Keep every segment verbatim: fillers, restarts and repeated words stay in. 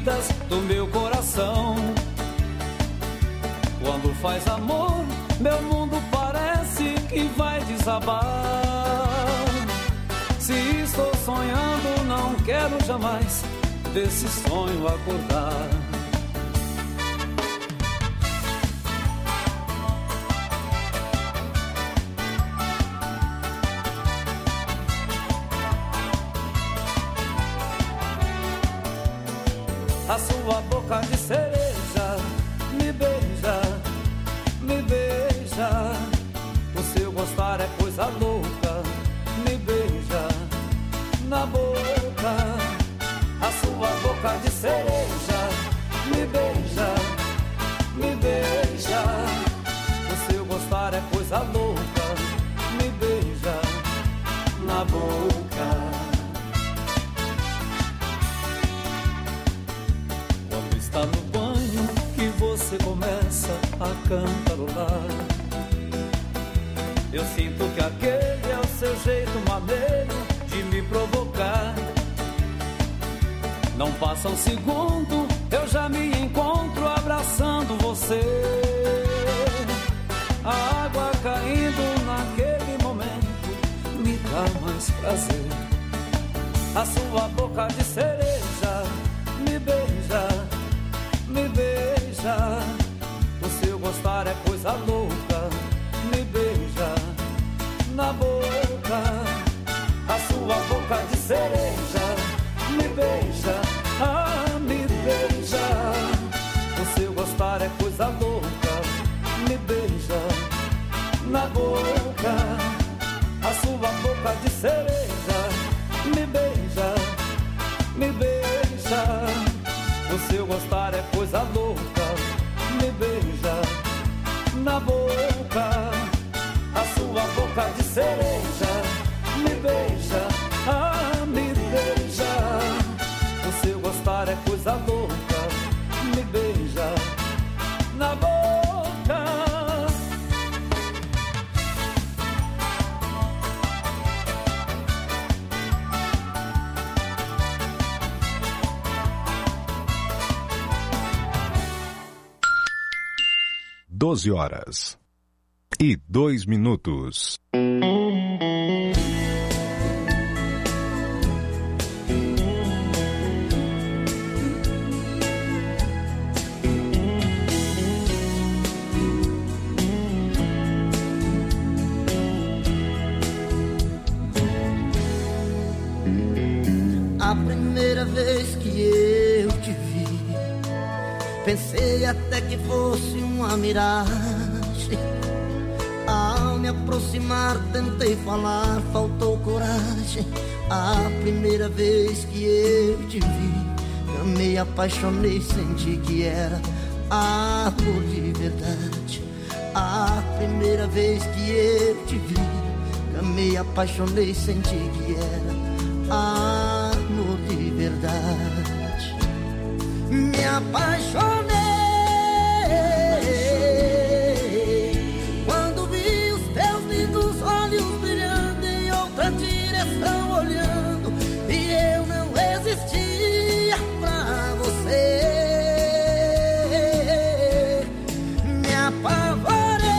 feridas do meu coração. Quando faz amor, meu mundo parece que vai desabar. Se estou sonhando, não quero jamais desse sonho acordar. A sua boca de cereja me beija, me beija. O seu gostar é coisa louca, me beija na boca. A sua boca de cereja me beija, me beija. O seu gostar é coisa louca, me beija na boca. Quando está no banho que você começa a cantarolar, eu sinto que aquele é o seu jeito maneiro de me provocar. Não passa um segundo, eu já me encontro abraçando você. A água caindo naquele momento me dá mais prazer. A sua boca de cereja me beija, me beija. O seu gostar é coisa louca, me beija na boca. A sua boca de cereja me beija, ah, me beija. O seu gostar é coisa louca, me beija na boca. A sua boca de cereja me beija, me beija. O seu gostar é coisa louca, me beija na boca. A sua boca de cereja me beija, ah, me beija. O seu gostar é coisa louca, me beija na boca. Doze horas e dois minutos. A primeira vez que eu te vi, pensei até que fosse uma miragem. Ao me aproximar tentei falar, faltou coragem. A primeira vez que eu te vi, amei, apaixonei, senti que era amor de verdade. A primeira vez que eu te vi, amei, apaixonei, senti que era amor de verdade. Me apaixonei quando vi os teus lindos olhos brilhando em outra direção olhando, e eu não existia pra você. Me apavorei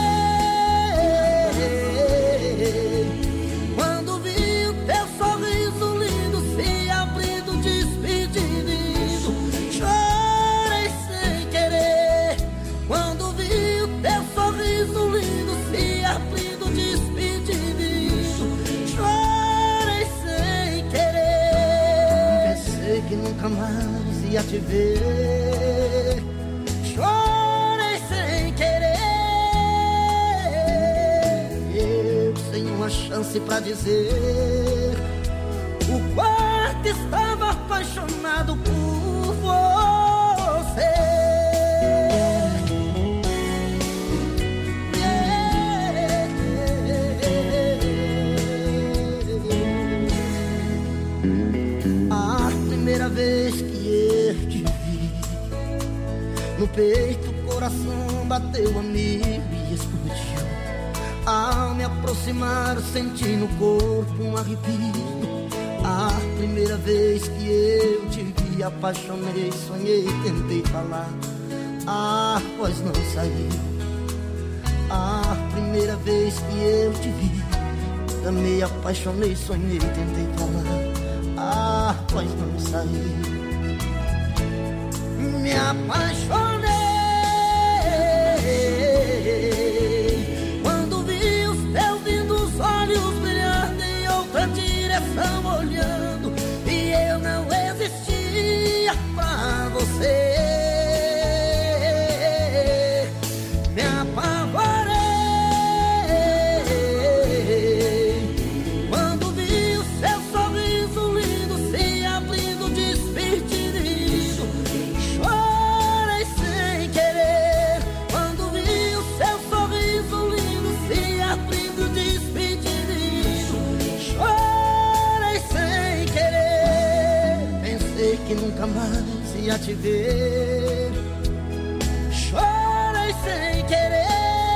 quando vi o teu sorriso lindo se abrindo, despedindo. Chorei sem querer quando vi o teu sorriso lindo se abrindo, despedindo. Chorei sem querer, pensei que nunca mais ia te ver. Chorei sem querer, eu sem uma chance pra dizer o quanto estava apaixonado por você. A primeira vez que eu te vi, no peito o coração bateu a mil e explodiu. Ao me aproximar senti no corpo um arrepio. A primeira vez que eu te vi, me apaixonei, sonhei, tentei falar. A voz não saiu. A primeira vez que eu te vi, me apaixonei, sonhei, tentei falar. A voz não saiu. Me apaixonei quando vi os teus lindos olhos brilhando em outra direção olhando, e eu não existia pra você. Me apavorei quando vi o seu sorriso lindo se abrindo despedido. Chorei sem querer quando vi o seu sorriso lindo se abrindo despedido. Chorei sem querer, pensei que nunca mais ia te ver. Chorei sem querer,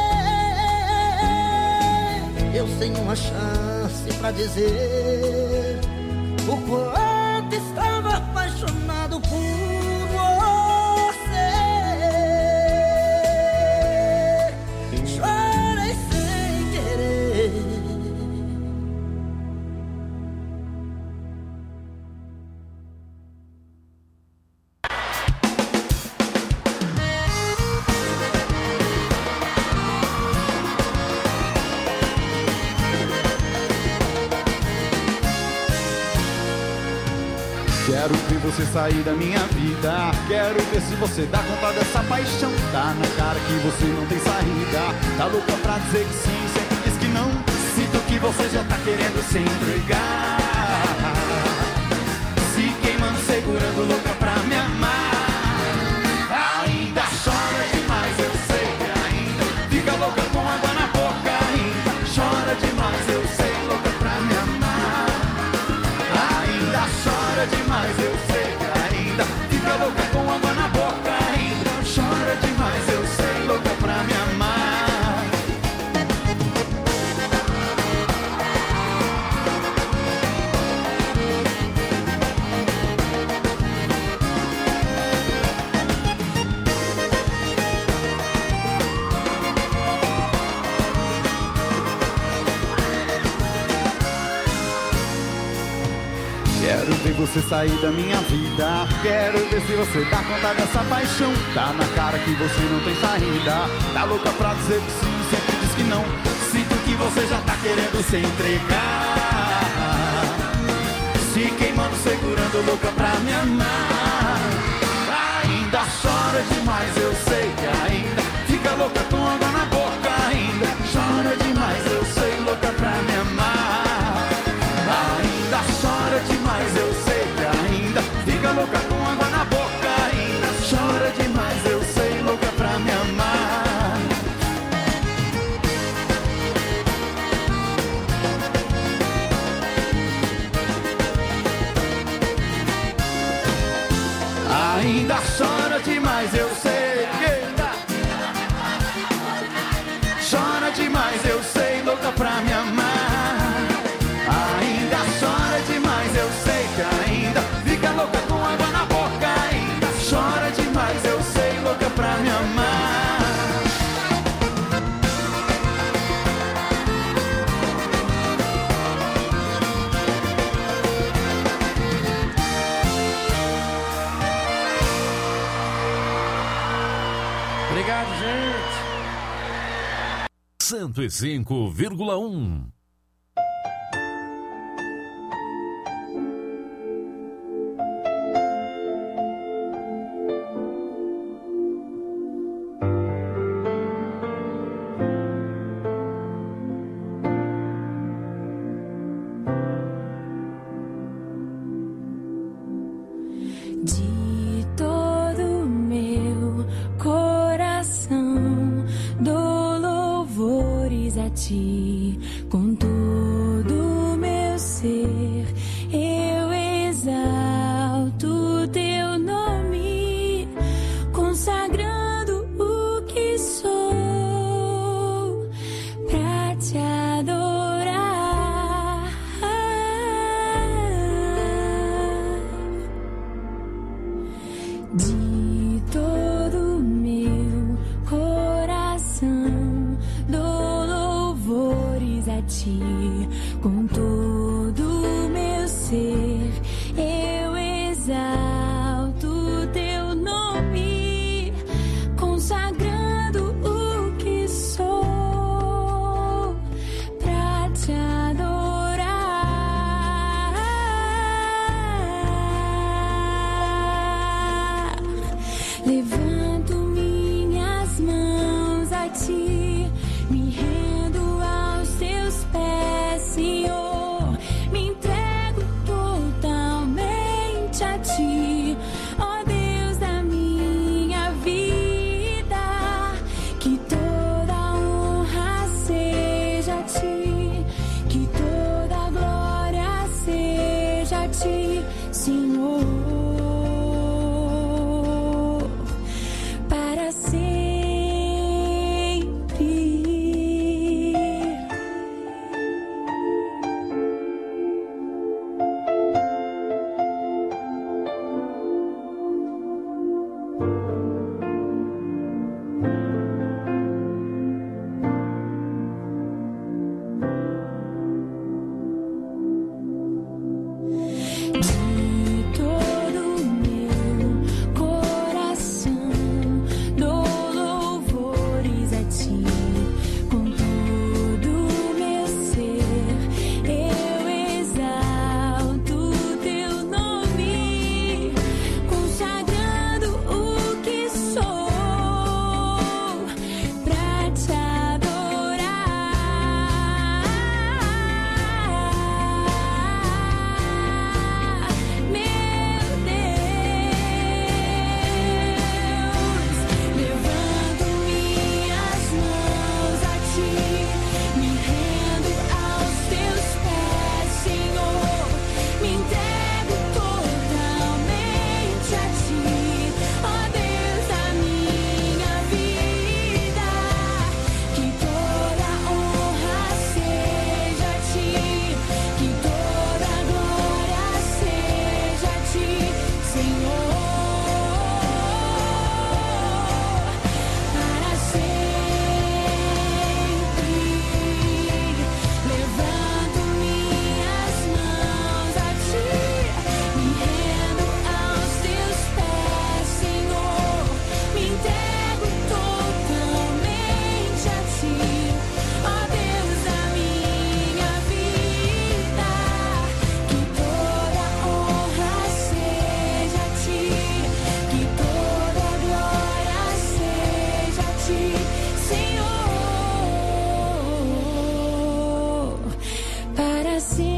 eu sem uma chance pra dizer o quanto estava apaixonado por você. Chorei sem querer. Quero ver você sair da minha vida. Quero ver se você dá conta dessa paixão. Tá na cara que você não tem saída. Tá louca pra dizer que sim, sempre diz que não. Sinto que você já tá querendo se entregar, se queimando, segurando, louca pra me amar. Ainda chora demais, eu sei que ainda fica louca com água na boca. Ainda chora demais, eu sei, louca pra me amar. Ainda chora demais, eu sei que ainda fica louca com água na boca. Ainda chora demais, eu sei, louca pra me amar. Quero ver você sair da minha vida. Quero ver se você dá conta dessa paixão. Tá na cara que você não tem saída. Tá louca pra dizer que sim, sempre diz que não. Sinto que você já tá querendo se entregar, se queimando, segurando, louca pra me amar. Ainda chora demais, eu sei que ainda fica louca com água na boca. Ainda chora demais, eu sei, louca pra me amar. Ainda chora demais, eu sei que ainda fica louca com água na boca. Ainda chora demais, eu sei, louca pra me amar. Ainda chora demais, eu sei que chora demais, eu sei, louca pra me amar. Ainda chora demais, eu sei que ainda fica louca com água na boca. Ainda chora demais, eu sei, louca pra me amar. Obrigado, gente. cento e cinco vírgula um. De todo meu coração dou louvores a ti, com ti, com todo meu ser, eu exalto teu nome, consagrando o que sou pra te adorar. Levanto minhas mãos a ti, me rendo aos teus pés, Senhor, me entrego totalmente a ti, ó Deus da minha vida. Que toda honra seja a ti, que toda glória seja a ti, Senhor, para sempre. De todo meu coração dou louvores a ti, com todo meu ser eu exalto teu nome, consagrando o que sou pra te adorar. Meu Deus, levanto minhas mãos a ti, me rendo aos teus pés, Senhor, me entrego totalmente a ti, ó Deus da minha vida. Que toda honra seja a ti, que toda glória seja a ti, Senhor, para sempre. Levanto minhas mãos a ti, me rendo aos teus pés, Senhor, me entrego totalmente a ti, ó Deus da minha vida. Que toda honra seja a ti, que toda glória seja a ti, Senhor, para sempre.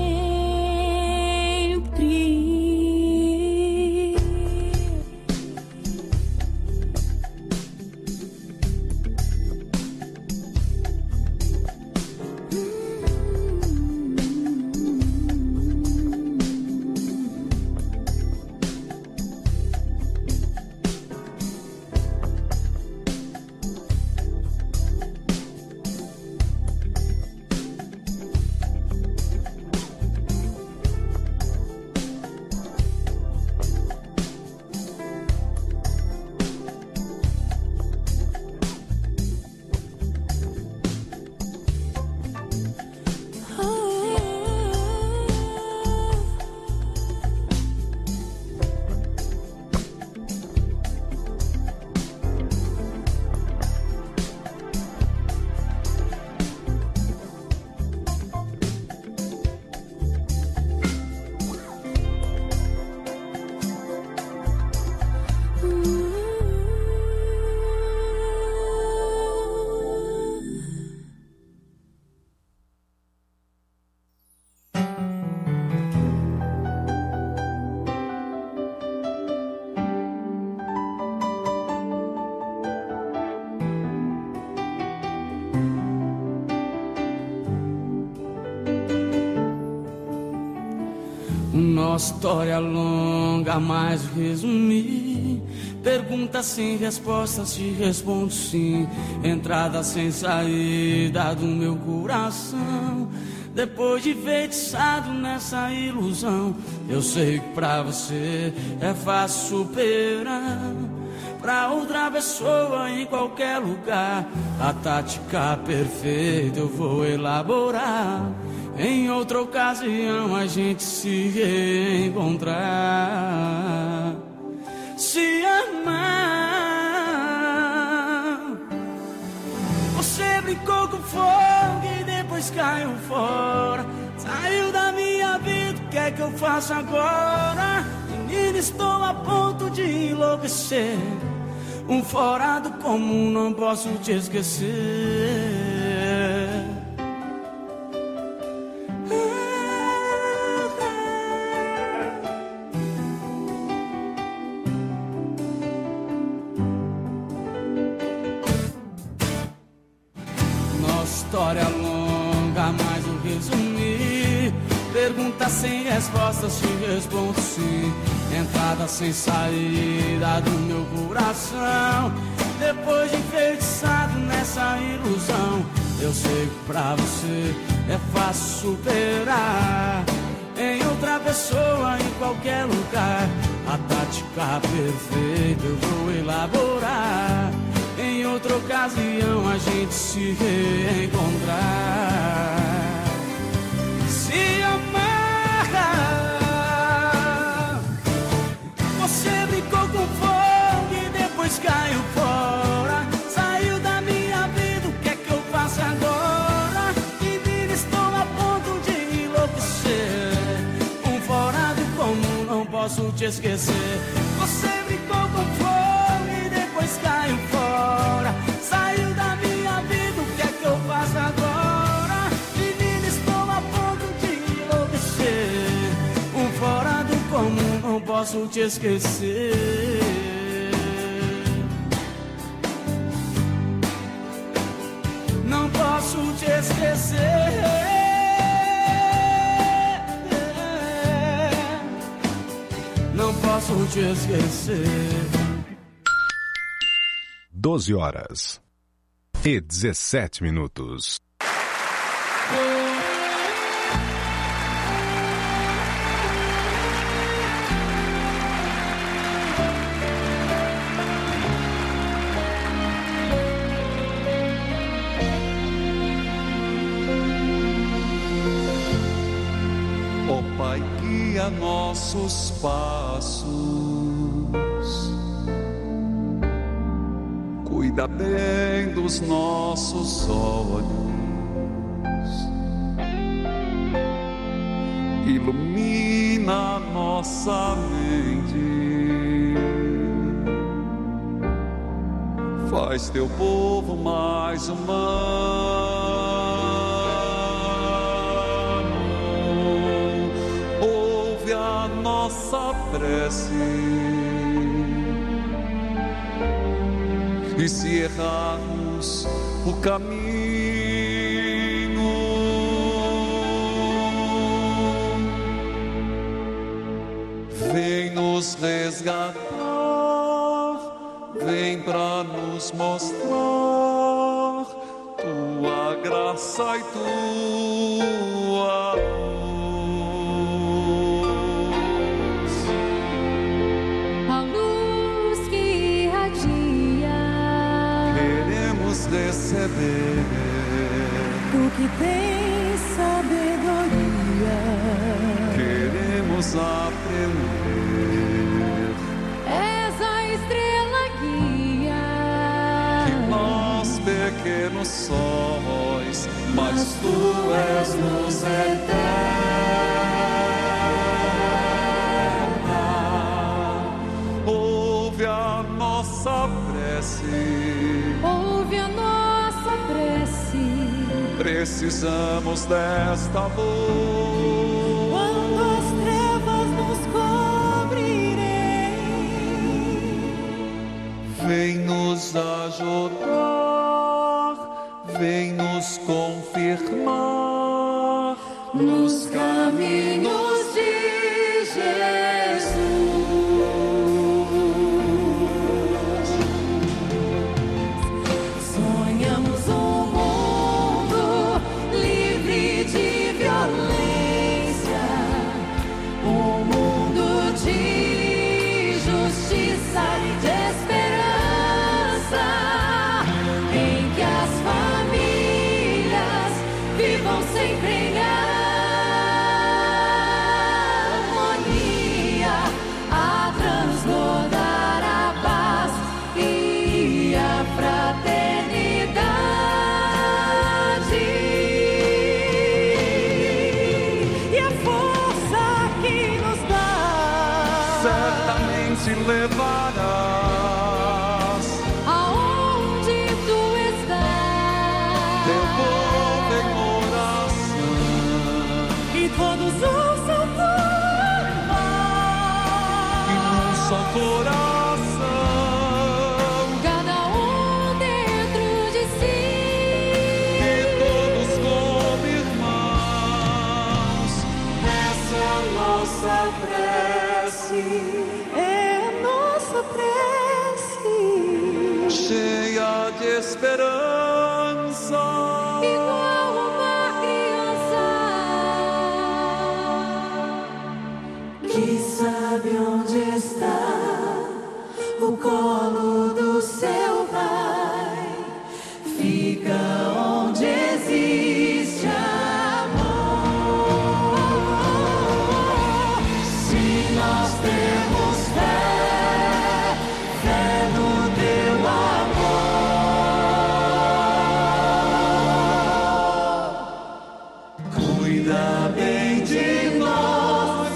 Nossa história longa, mas resumir. Perguntas sem respostas, te respondo sim. Entrada sem saída do meu coração. Depois de feitiçado nessa ilusão, eu sei que pra você é fácil superar. Pra outra outra pessoa em qualquer lugar. A tática perfeita eu vou elaborar. Em outra ocasião a gente se reencontrar. Se amar. Você brincou com fogo e depois caiu fora. Saiu da minha vida, o que é que eu faço agora? Menina, estou a ponto de enlouquecer. Um fora do comum, não posso te esquecer. História longa, mas eu resumi. Pergunta sem respostas, te respondo sim. Entrada sem saída do meu coração. Depois de enfeitiçado nessa ilusão, eu sei que pra você é fácil superar. Em outra pessoa, em qualquer lugar, a tática perfeita eu vou elaborar. Em outra ocasião a gente se reencontrar. Se amar. Você brincou com fogo e depois caiu fora. Saiu da minha vida, o que é que eu faço agora? Menina, estou a ponto de enlouquecer. Um fora do comum, não posso te esquecer. Você brincou com fogo e depois caiu fora. Saiu da minha vida, o que é que eu faço agora? Menina, estou a ponto de enlouquecer. Um fora do comum, não posso te esquecer. Não posso te esquecer. Não posso te esquecer. doze horas e dezessete minutos. Ó Pai, guia nossos passos, cuida bem dos nossos olhos, ilumina nossa mente, faz teu povo mais humano. Ouve a nossa prece, e se errarmos o caminho, vem nos resgatar, vem pra nos mostrar tua graça e tua luz. A luz que irradia, Queremos receber tu que tens sabedoria, queremos aprender. és a estrela guia, Que nós pequenos sóis, mas tu és luz eterna. Ouve a nossa prece, ouve a nossa prece. precisamos desta luz. Quando as trevas nos cobrirem, Vem nos ajudar, vem nos confirmar nos caminhos de Jesus. sonhamos um mundo livre de violência, um mundo de justiça e de esperança. esperança. Igual uma criança que sabe onde está o colo do seu pai. Fica onde existe amor. Se nós temos fé, fé no teu amor. Cuida bem de nós,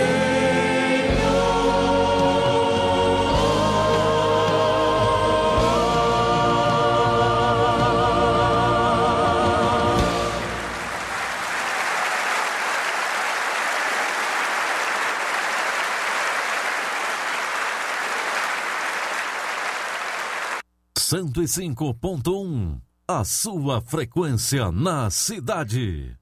cento e cinco ponto um, a sua frequência na cidade.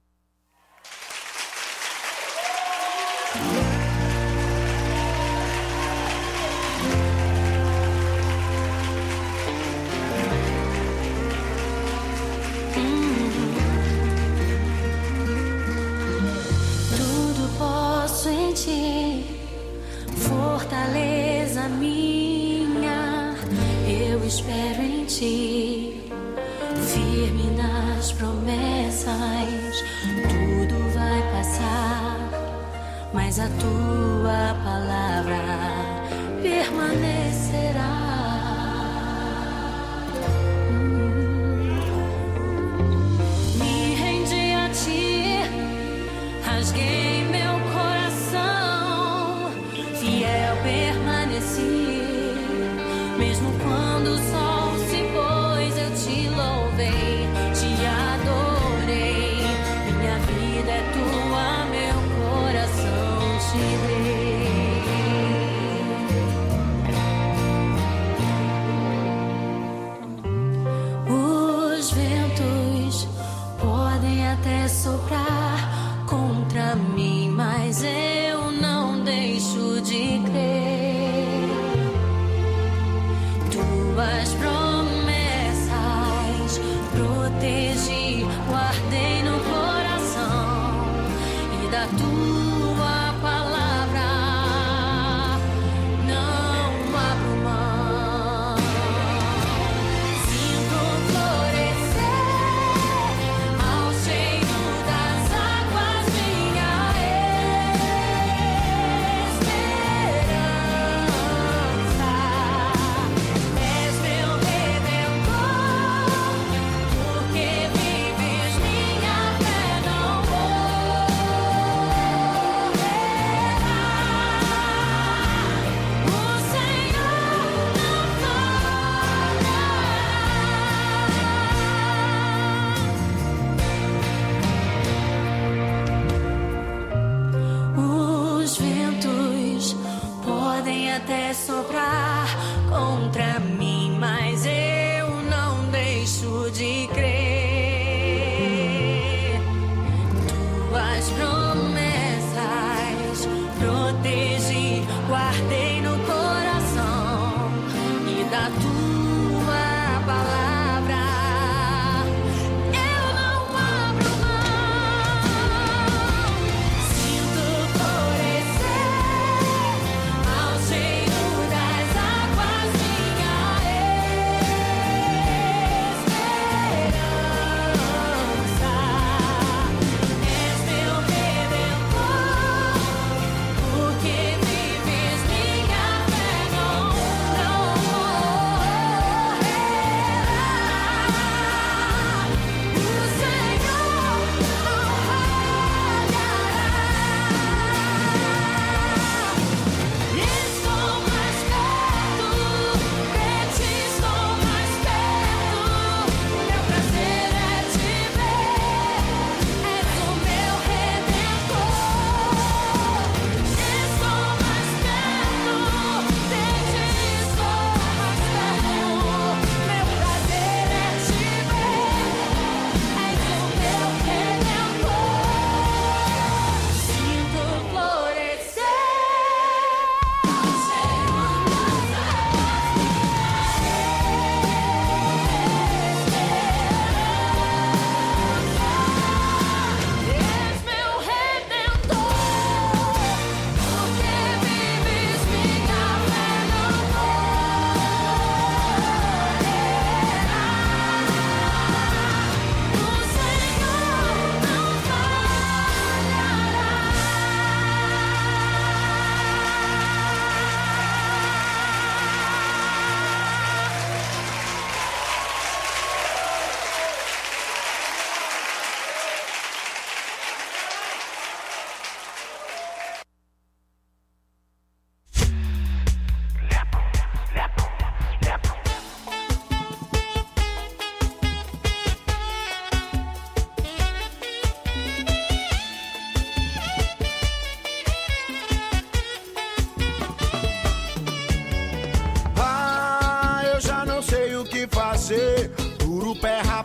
Tudo posso em ti, fortaleza minha. Eu espero em ti, firme nas promessas. Tudo vai passar, mas a tua palavra permanecerá. Me rendi a ti, rasguei meu coração, fiel permaneci. Mesmo quando o sol se pôs, eu te louvei, te adorei. Minha vida é tua, meu coração te dei. Os ventos podem até soprar contra mim, mas eu não deixo de crer. Tuas promessas protegi, guardei no coração, e da tua palavra não abro mão. Sinto florescer ao cheiro das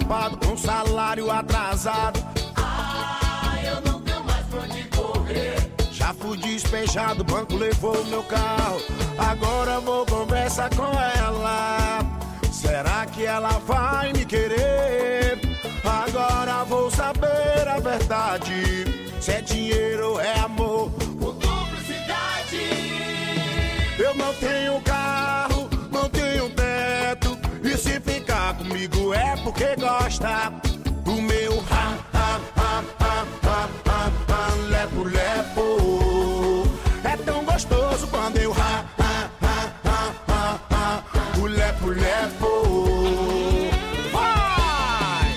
rapado com salário atrasado. Ah, eu não tenho mais pra onde correr. Já fui despejado, o banco levou meu carro. Agora vou conversar com ela. Será que ela vai me querer? Agora vou saber a verdade. Se é dinheiro ou é amor ou cumplicidade. Eu não tenho carro, não tenho teto. E se ficar comigo é porque gosta do meu ha, ha, ha, ha, ha, ha, ha, lepo, lepo. É tão gostoso quando eu ha, ha, ha, ha, ha, ha, o lepo, lepo. Vai!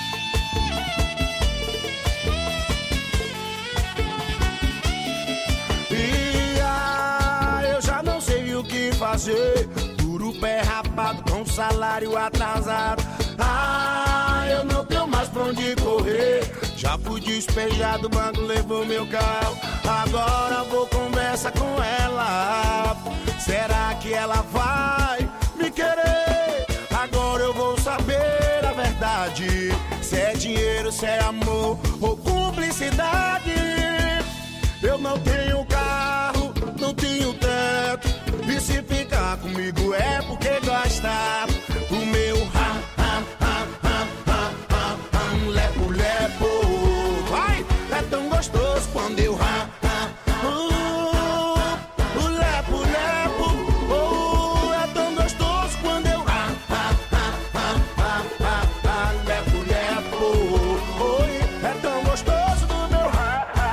E ah, eu já não sei o que fazer. Duro pé rapado com salário atrasado. Ah, eu não tenho mais pra onde correr. Já fui despejado, o banco levou meu carro. Agora vou conversar com ela. Será que ela vai me querer? Agora eu vou saber a verdade. Se é dinheiro, se é amor ou cumplicidade. Eu não tenho carro, não tenho teto. E se ficar comigo é porque gosta do meu ha, ha, ha, ha, ha, ha, ha, lepo, lepo. Vai, é tão gostoso quando eu ha, ha, uh, o lepo, lepo. Oh, é tão gostoso quando eu ha, ha, ha, ha, ha, ha, ha, lepo, lepo. Oi, é tão gostoso do meu ha.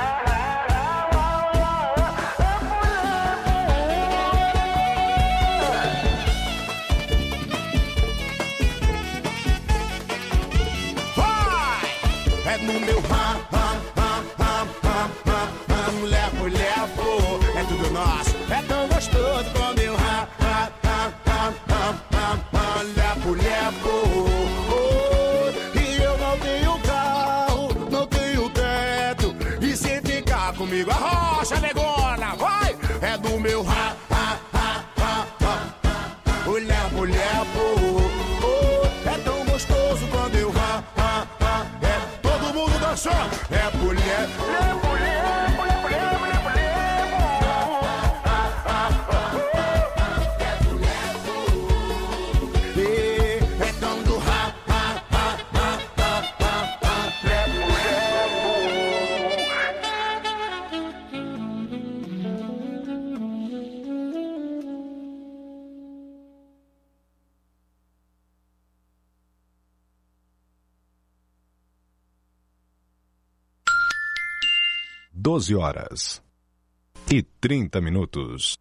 No meu ha, ha, ha, ha, ha, ha, ha, lepo, lepo. É tudo nosso, é tão gostoso quando eu ha, ha, ha, ha, ha, ha, ha, lepo, lepo. Oh, e eu não tenho carro, não tenho teto. E se ficar comigo a rocha negona, vai! É do meu ha, ha, ha, ha, ha, o lepo, lepo. Oh, é tão gostoso quando eu ha, ha, ha, é todo mundo dançando. É mulher, é mulher, mulher, mulher, mulher, mulher. É tão do ha, ha, ha, ha, ha, ha, ha, é mulher. doze horas e trinta minutos.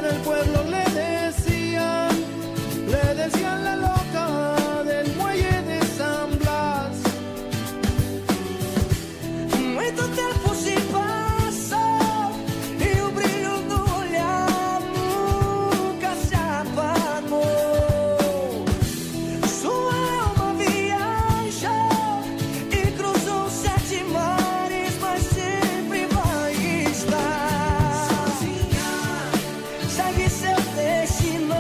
en el pueblo le decían, le decían la loca del muelle de San Blas. Muito tempo se passou e o brilho do olhar nunca se apagou. Sua alma viajou e cruzou sete mares, mas sempre vai estar sozinha. Segue seu destino,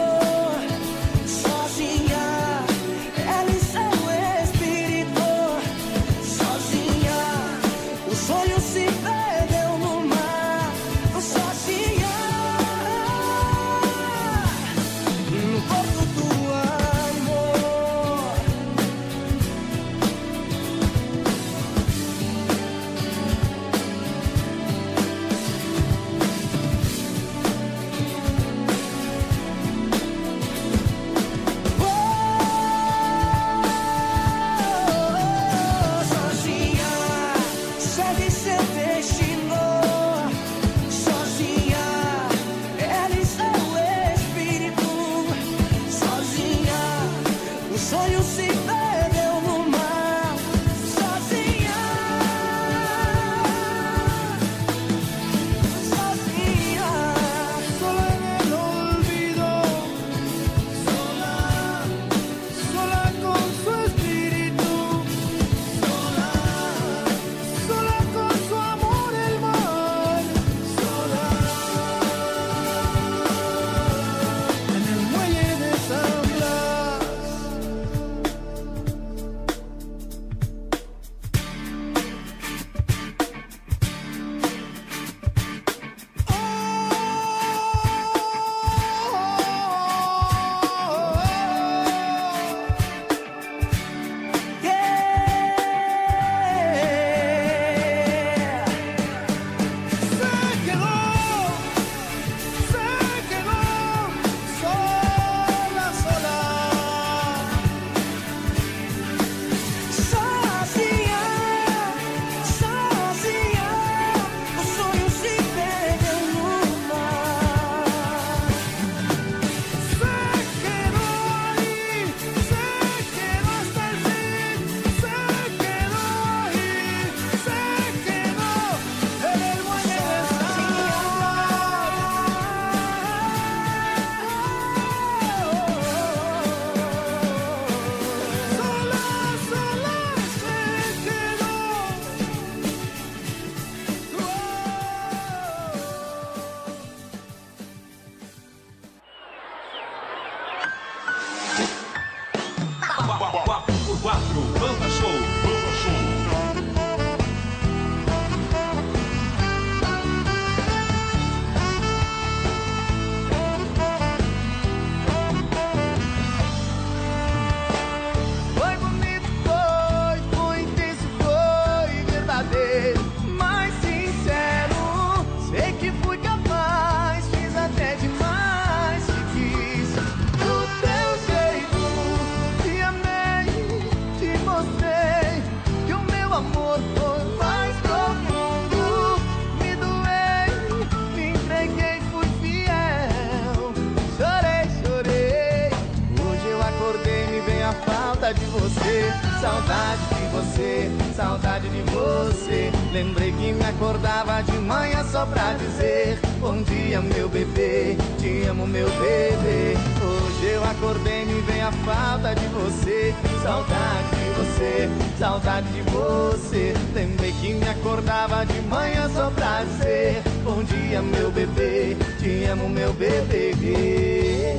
sozinha. Ela e seu espírito, sozinha. O sonho se perdeu no mar, sozinha, no porto do amor. Oh, sozinha, segue seu destino, sozinha. Ela e seu espírito, sozinha. O sonho se perdeu no mar, sozinha, sozinha. Sola en el olvido, sola, sola con su espíritu, sola, sola con su amor el mar, sola en el muelle de San Blas. Se quedó, se quedó sola, sola. Sozinha, sozinha, o sonho se perdeu no mar. Se quedó ahí, se quedó hasta el fin, se quedó ahí, se quedó en el muelle de San Blas. Sola, sola se quedó. quatro por quatro Banda Show. Banda Show. Foi bonito, foi, foi intenso, foi verdadeiro, mas sincero. Sei que fui capaz, fiz até demais, te quis do teu jeito, te amei, te mostrei que o meu amor foi mais profundo. Me doei, me entreguei, fui fiel, chorei, chorei. Hoje eu acordei, me vem a falta de você, saudade de você, saudade de você. Lembrei que me acordava de manhã só pra dizer bom dia, meu bebê, te amo, meu bebê. Hoje eu acordei, me vem a falta de você, saudade de você, saudade de você. Lembrei que me acordava de manhã só pra dizer bom dia, meu bebê, te amo, meu bebê.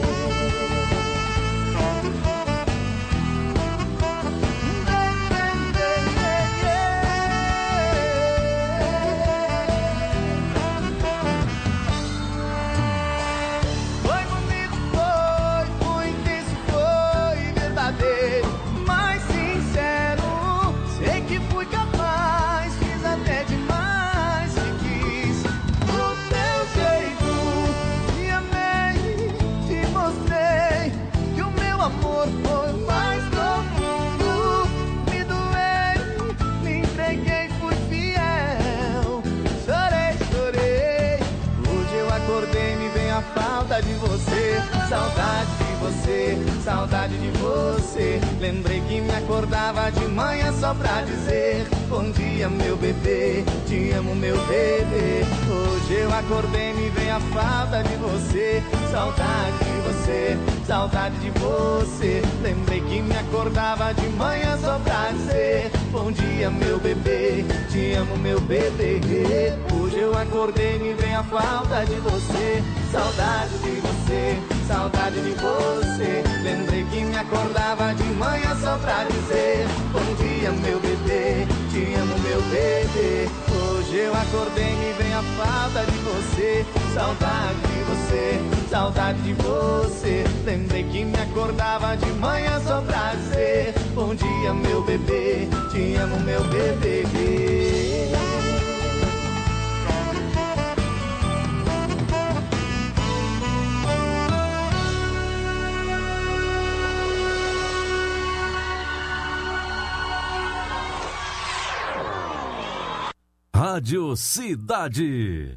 Foi bonito, foi, foi intenso, foi verdadeiro, mas sincero. Sei que fui capaz, fiz até demais, te quis do teu jeito, te amei, a falta de você. Saudade de você, saudade de você. Lembrei que me acordava de manhã só pra dizer: bom dia, meu bebê, te amo, meu bebê. Hoje eu acordei, me vem a falta de você. Saudade de você, saudade de você. Lembrei que me acordava de manhã só pra dizer: bom dia, meu bebê, te amo, meu bebê. Hoje eu acordei, me vem a falta de você. Saudade de você, saudade de você. Lembrei que me acordava de manhã só pra dizer: bom dia, meu bebê, te amo, meu bebê. Hoje eu acordei, me vem a falta de você. Saudade de você, saudade de você. Lembrei que me acordava de manhã só pra dizer: bom dia, meu bebê, te amo, meu bebê. Rádio Cidade.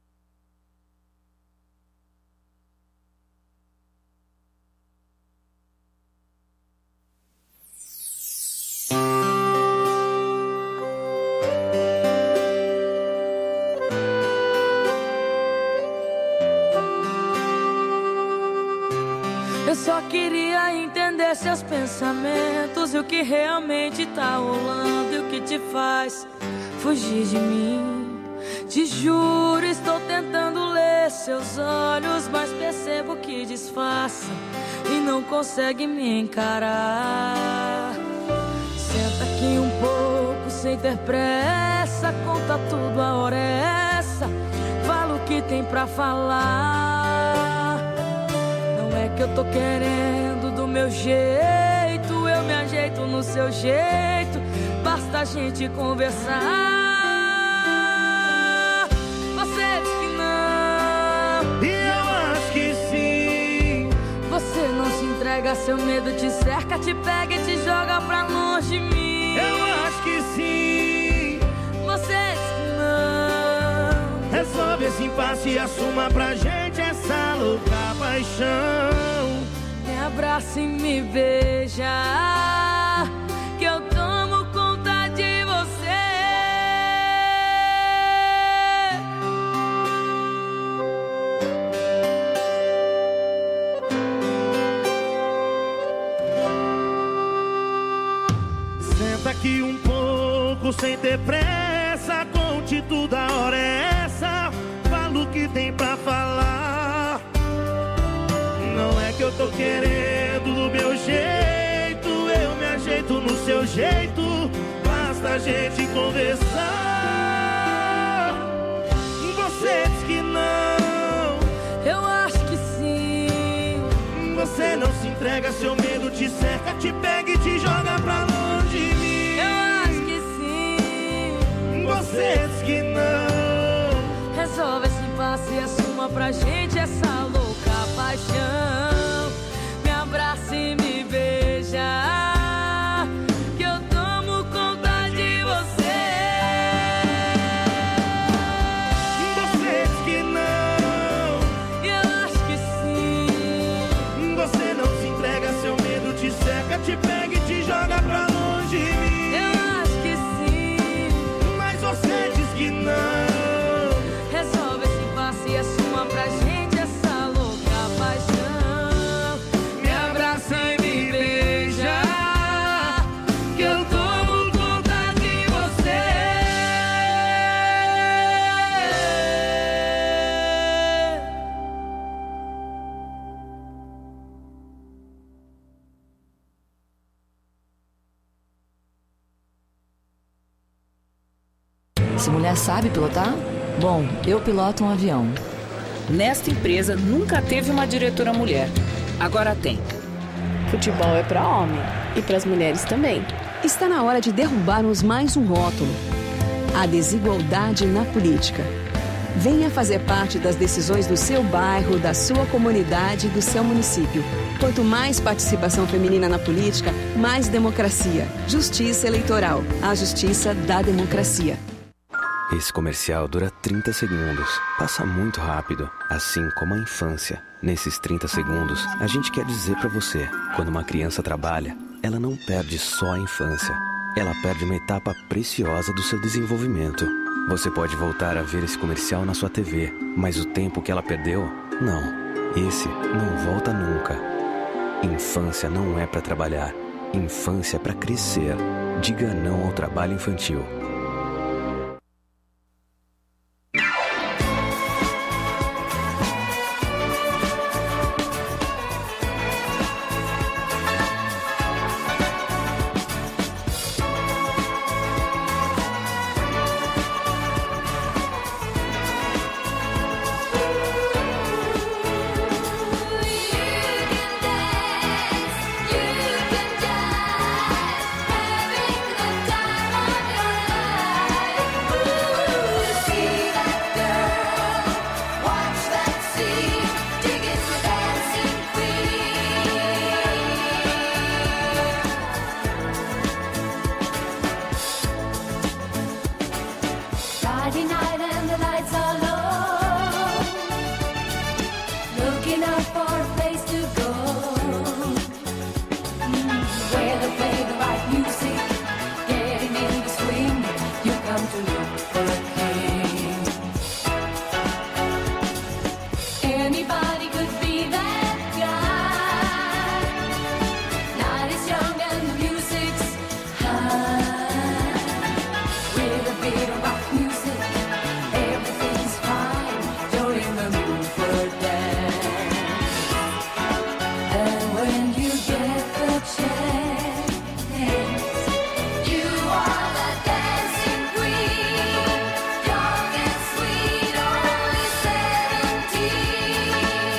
Eu só queria entender seus pensamentos e o que realmente tá rolando e o que te faz fugir de mim. Te juro, estou tentando ler seus olhos, mas percebo que disfarça e não consegue me encarar. Senta aqui um pouco sem ter pressa, conta tudo, a hora é essa. Fala o que tem pra falar. Não é que eu tô querendo do meu jeito, eu me ajeito no seu jeito. Basta a gente conversar. Você diz que não, e eu acho que sim. Você não se entrega, seu medo te cerca, te pega e te joga pra longe de mim. Eu acho que sim. Você diz que não. Resolve esse impasse e assuma pra gente essa louca paixão. Me abraça e me beija, que eu tomo conta de você. Senta aqui um pouco sem ter pressa, conte tudo, a hora é essa. Fala o que tem pra falar. Não é que eu tô querendo do meu jeito, eu me ajeito no seu jeito. Basta a gente conversar. Você diz que não, eu acho que sim. Você não se entrega, seu medo te cerca, te pega e te joga pra longe de mim. Eu acho que sim. Você diz que não. Resolve esse impasse e assuma pra gente essa louca paixão. Me abraça e me beija, que eu tomo conta de você. Você diz que não, e eu acho que sim. Você não se entrega, seu medo te cerca, te pega e te joga pra longe de mim. Eu acho que sim. Mas você diz que não. Resolve esse impasse e assuma pra gente essa louca paixão. Me abraça e me beija, que eu tomo conta de você. Essa mulher sabe pilotar? Bom, eu piloto um avião. Nesta empresa nunca teve uma diretora mulher. Agora tem. Futebol é para homem e para as mulheres também. Está na hora de derrubarmos mais um rótulo: a desigualdade na política. Venha fazer parte das decisões do seu bairro, da sua comunidade e do seu município. Quanto mais participação feminina na política, mais democracia. Justiça Eleitoral. A justiça da democracia. Esse comercial dura trinta segundos. Passa muito rápido, assim como a infância. Nesses trinta segundos, a gente quer dizer pra você, quando uma criança trabalha, ela não perde só a infância. Ela perde uma etapa preciosa do seu desenvolvimento. Você pode voltar a ver esse comercial na sua T V, mas o tempo que ela perdeu, não. Esse não volta nunca. Infância não é pra trabalhar. Infância é pra crescer. Diga não ao trabalho infantil. Friday night and the lights are low, looking out for a place to go, mm, where they play the right music, getting in the swing. You come to look for a king. Anybody could be that guy. Night is young and the music's high, with a bit of rock music. Everything's fine, you're in the mood for a dance. And when you get the chance, you are the dancing queen, young and sweet, only seventeen.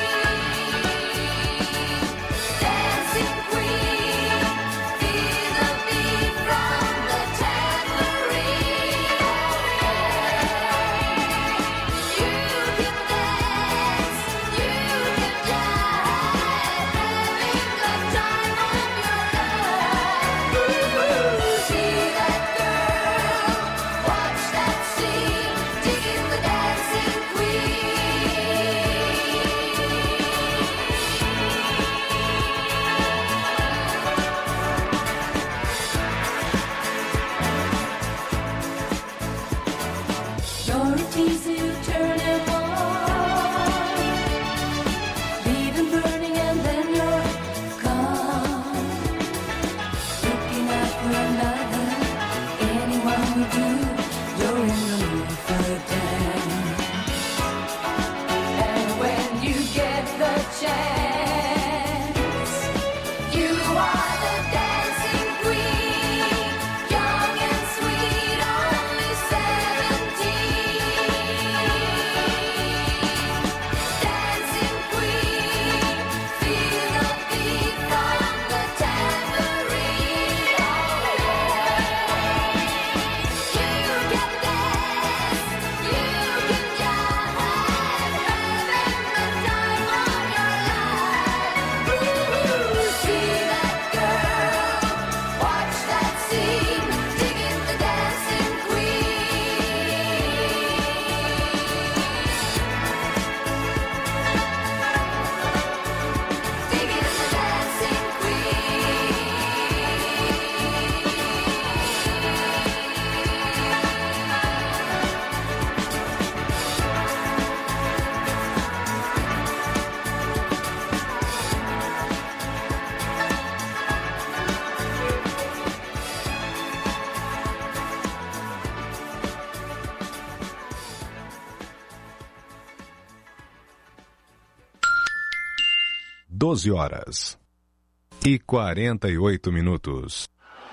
Dancing queen, feel the beat from the tambourine. You can dance, you can jive, having the time of your life. Ooh, see that girl, watch that scene, digging the dancing queen. You're a tease, you turn him on, leave him burning and then you're gone. Looking out for another, anyone will do. You're in the mood for a dance. And when you get the chance, you are the dancing queen, young and sweet, only seventeen. Dancing queen, feel the beat from the tambourine. You can dance, you can jive, having the time of your life. Ooh, see that girl, watch that scene, digging the dancing queen. Digging the dancing doze horas e quarenta e oito minutos.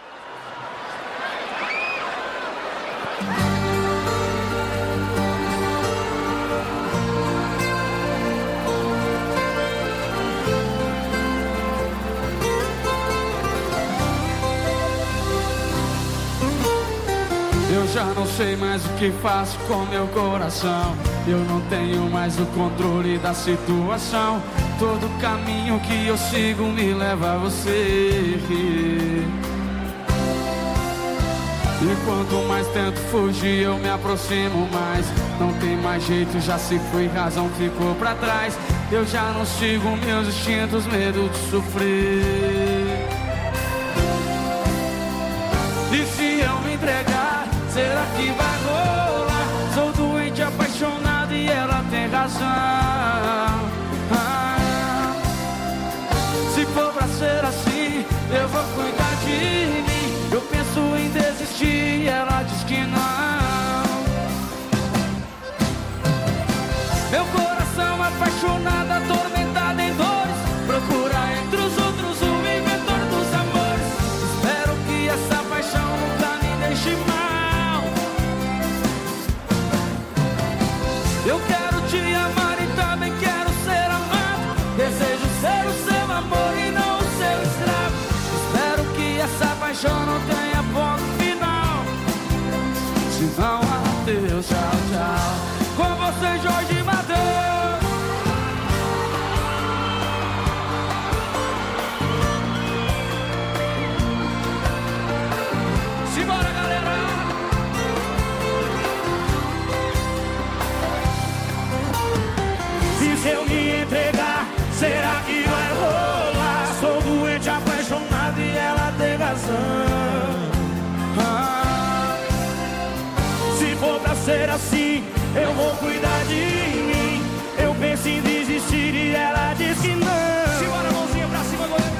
Eu já não sei mais o que faço com meu coração. Eu não tenho mais o controle da situação. Todo caminho que eu sigo me leva a você. E quanto mais tento fugir, eu me aproximo mais. Não tem mais jeito, já se foi, razão ficou pra trás. Eu já não sigo meus instintos, medo de sofrer. E se eu me entregar, será que vai rolar? Sou doente, apaixonado e ela tem razão. Ah, se for pra ser assim, eu vou cuidar de mim. Eu penso em desistir e ela diz que não. Meu coração apaixonado, atormentado em dores, procura entre os outros o inventor dos amores. Espero que essa paixão nunca me deixe mal. Eu quero te amar e também quero ser amado. Desejo ser o seu amor e não o seu escravo. Espero que essa paixão não tenha ponto final. Se não, adeus, tchau, tchau. Com você, Jorge Matheus. Simbora, galera. E se eu me entregar, será que vai rolar? Sou doente, apaixonado e ela tem razão. Ah, se for pra ser assim, eu vou cuidar de mim. Eu penso em desistir e ela diz que não. Simbora, mãozinha pra cima agora.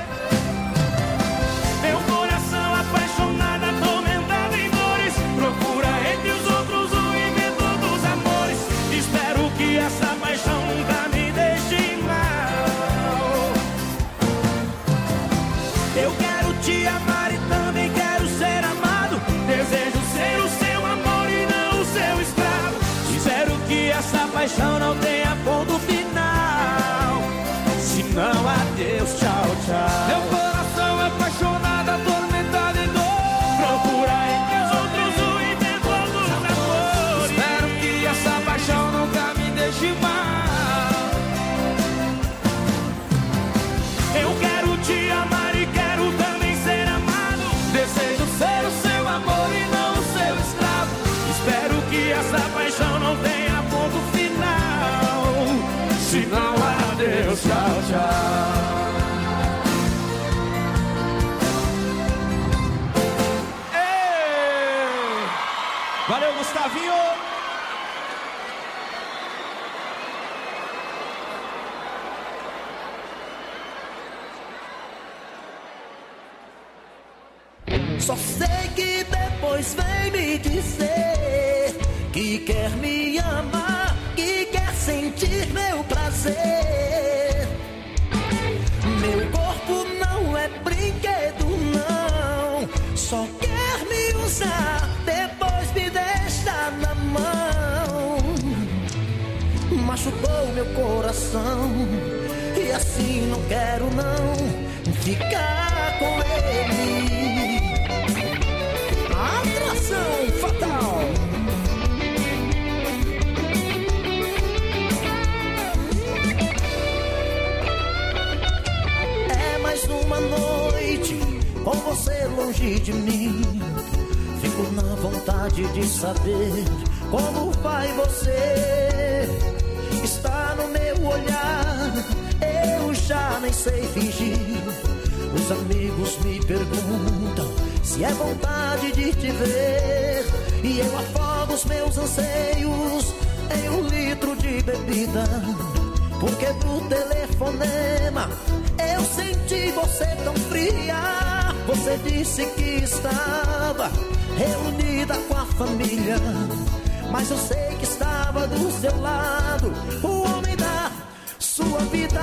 Meu coração apaixonado, atormentado em dores, procura entre os outros o inventor dos amores. Espero que essa paixão nunca me deixe mal. Eu quero te amar e também quero ser amado. Desejo ser o seu amor e não o seu escravo. Espero que essa paixão não tenha ponto final. Se não, adeus, tchau, tchau. Meu coração é apaixonado, atormentado em dor, procura entre os outros o inventor dos amores. Espero que essa paixão nunca me deixe mal. Eu quero te amar e quero também ser amado. Desejo ser o seu amor e não o seu escravo. Espero que essa paixão não tenha ponto final. Se não, adeus, tchau, tchau. Ei! Valeu, Gustavinho! Só sei que depois vem me dizer que quer me amar, que quer sentir meu prazer. Meu corpo não é brinquedo, não. Só quer me usar, depois me deixa na mão. Machucou meu coração e assim não quero não ficar com ele. Atração fatal. É mais uma noite com você longe de mim. Fico na vontade de saber como vai você. Está no meu olhar, eu já nem sei fingir. Os amigos me perguntam se é vontade de te ver, e eu afogo os meus anseios em um litro de bebida. Porque do telefonema eu senti você tão fria. Você disse que estava reunida com a família, mas eu sei que estava do seu lado o homem da sua vida.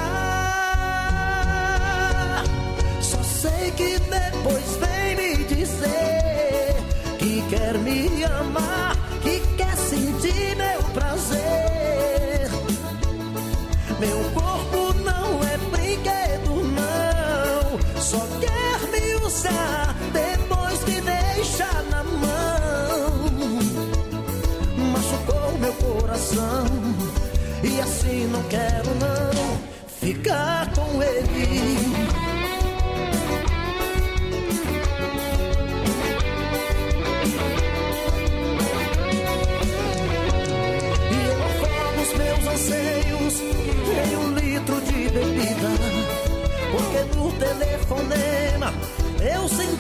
Só sei que depois vem me dizer que quer me amar, que quer sentir meu prazer. Meu corpo não é brinquedo, não. Só quer me usar, depois me deixa na mão. Machucou meu coração e assim não quero não ficar com ele.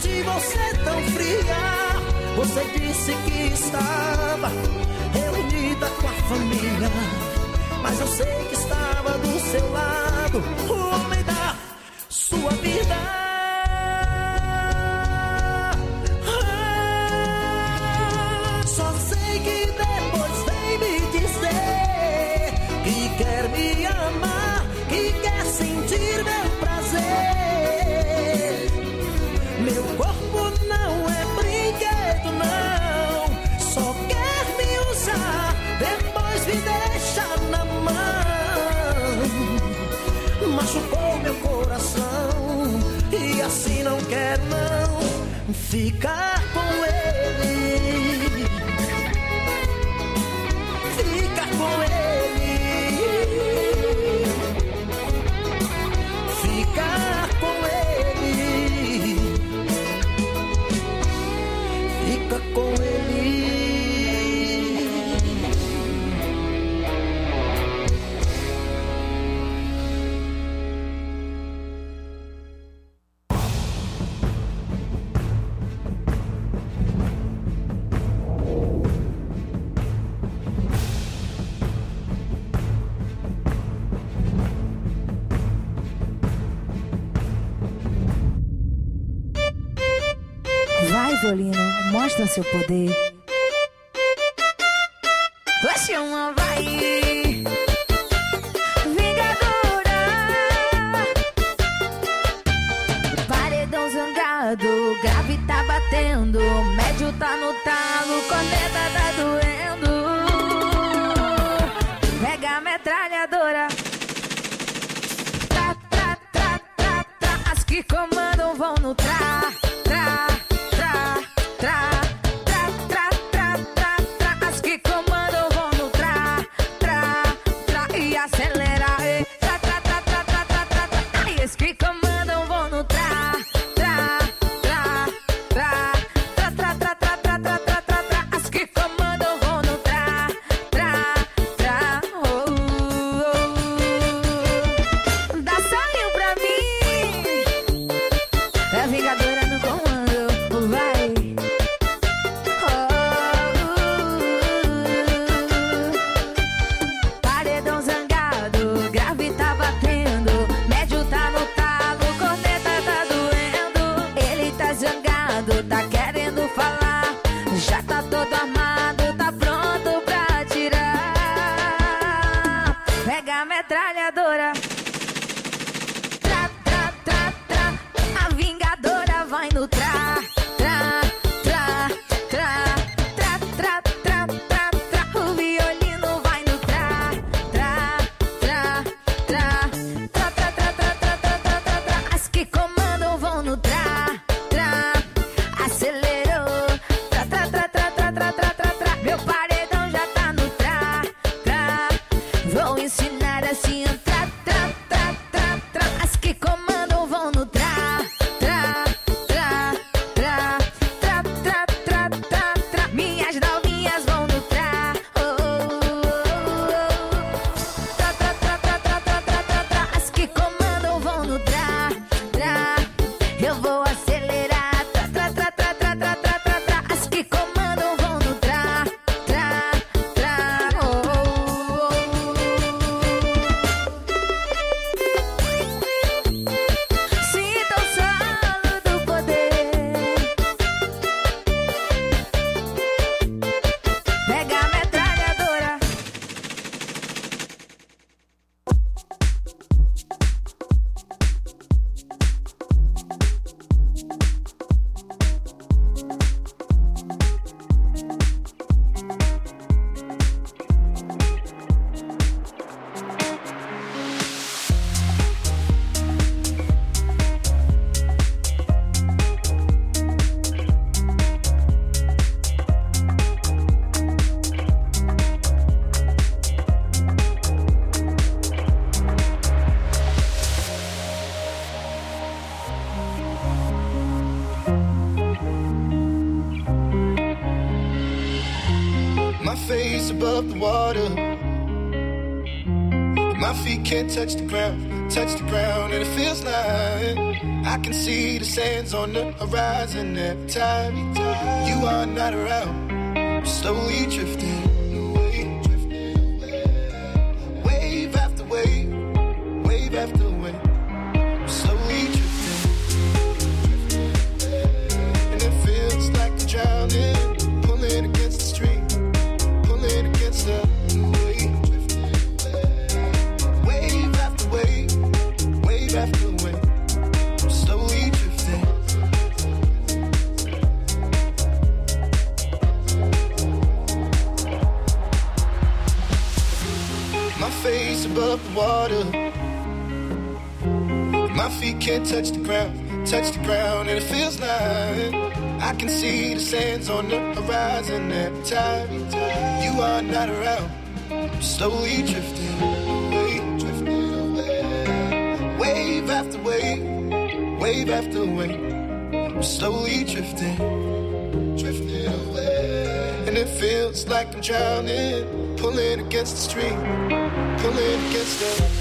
senti você tão fria. Você disse que estava reunida com a família, mas eu sei que estava do seu lado o homem da sua vida. Ah, só sei que depois vem me dizer que quer me amar, que quer sentir meu prazer. Meu corpo não é brinquedo, não, só quer me usar, depois me deixa na mão. Machucou meu coração e assim não quero não ficar com ele. Ficar com ele. Ficar com ele. Fica com ele. Vai, violino, mostra seu poder. Vai chamar, vai. Vingadora. Paredão zangado, grave tá batendo, médio tá no talo, corneta tá doendo. Pega a metralhadora. Tra, tra, tra, tra, tra. As que comandam vão no tra, tra. Tra, tra, tra, tra, tra, tra. As que comandam vão no tra, tra, tra. E acelera, e tra, tra, tra, tra, tra, tra, tra, tra. E as que comandam vão no tra, tra, tra, tra, tra, tra, tra, tra, tra, tra, tra, tra, tra. As que comandam vão no tra, tra, tra. Oh, oh, oh. Dá sonho pra mim. É a Vingadora no comando, vai. Tá querendo falar, já tá todo armado, tá pronto pra atirar. Pega a metralhadora. Tra, tra, tra, tra. A Vingadora vai no tra, tra, tra, tra, tra, tra, tra, tra, tra. O violino vai no tra, tra, tra, tra, tra, tra, tra, tra, tra, tra, tra, tra. As que comandam vão no tra, tra. Acelerou, tra, tra, tra, tra, tra, tra, tra, tra, tra. Meu paredão já tá no tra, tra. Vou ensinar assim, tra, tra, tra, tra, tra. As que comandam vão no tra, tra, tra, tra, tra, tra, tra, tra, tra. Minhas novinhas vão no tra, oh, oh, oh, oh. Tra, tra, tra, tra, tra, tra, tra, tra, tra. As que comandam vão no tra, tra. Eu vou acelerar, tra, tra, tra, tra, tra, tra, tra, tra, tra. As que comandam vão no tra, tra, tra, oh, oh, oh. Sinta o solo do poder. Pega a metralhadora. My face above the water, My feet can't touch the ground, touch the ground, and it feels like I can see the sands on the horizon every time you are not around. I'm slowly drifting away, drifting away. Wave after wave, wave after wave. I'm slowly drifting, and it feels like I'm drowning, pulling against the stream, pulling against the wave, wave after wave, wave after wave. I'm slowly drifting. My face above the water, my feet can't touch the ground, touch the ground, and it feels like I can see the sands on the horizon every time you are not around. I'm slowly drifting away, drifting away. Wave after wave, wave after wave. I'm slowly drifting, drifting away. And it feels like I'm drowning, pulling against the stream, pulling against the